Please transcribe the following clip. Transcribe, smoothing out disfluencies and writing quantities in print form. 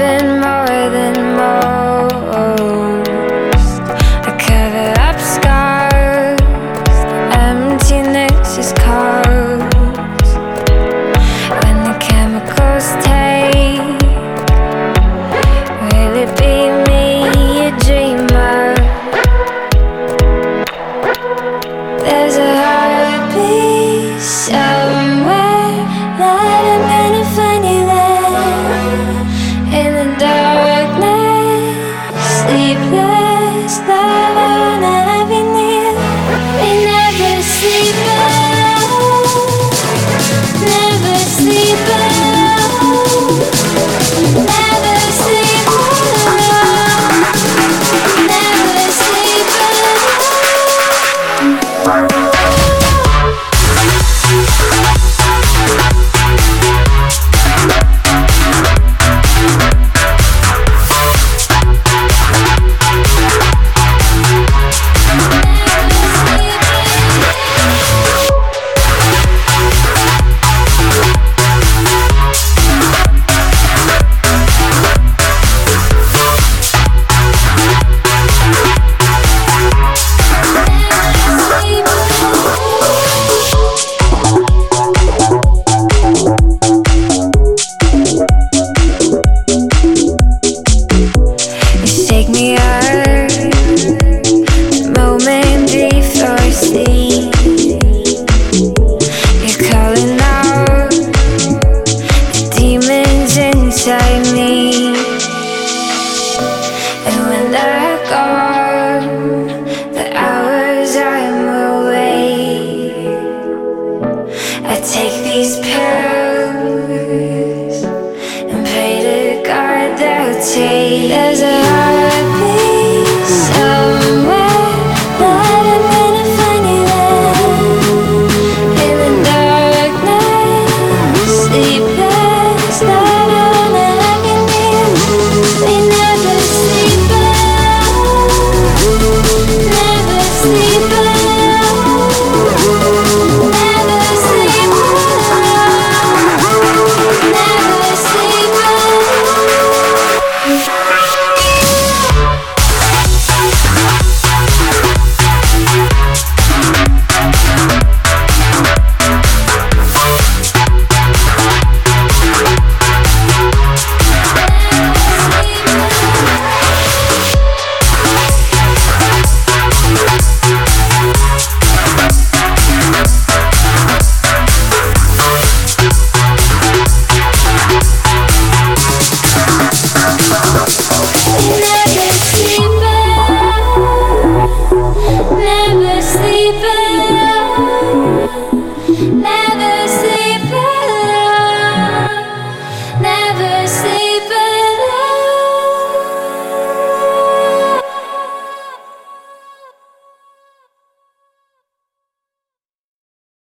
even more than most. I cover up scars, emptiness is caused when the chemicals take. Will it be me, a dreamer? There's a heartbeat somewhere that I'm gonna find you there. In the darkness, sleepless, love, I wanna have you near. We never sleep alone, never sleep alone, never sleep alone, never sleep alone. Take me out, moment before sleep. You're calling out the demons inside me. And when they're gone, the hours I'm awake, I take these pills and pray to God they'll take.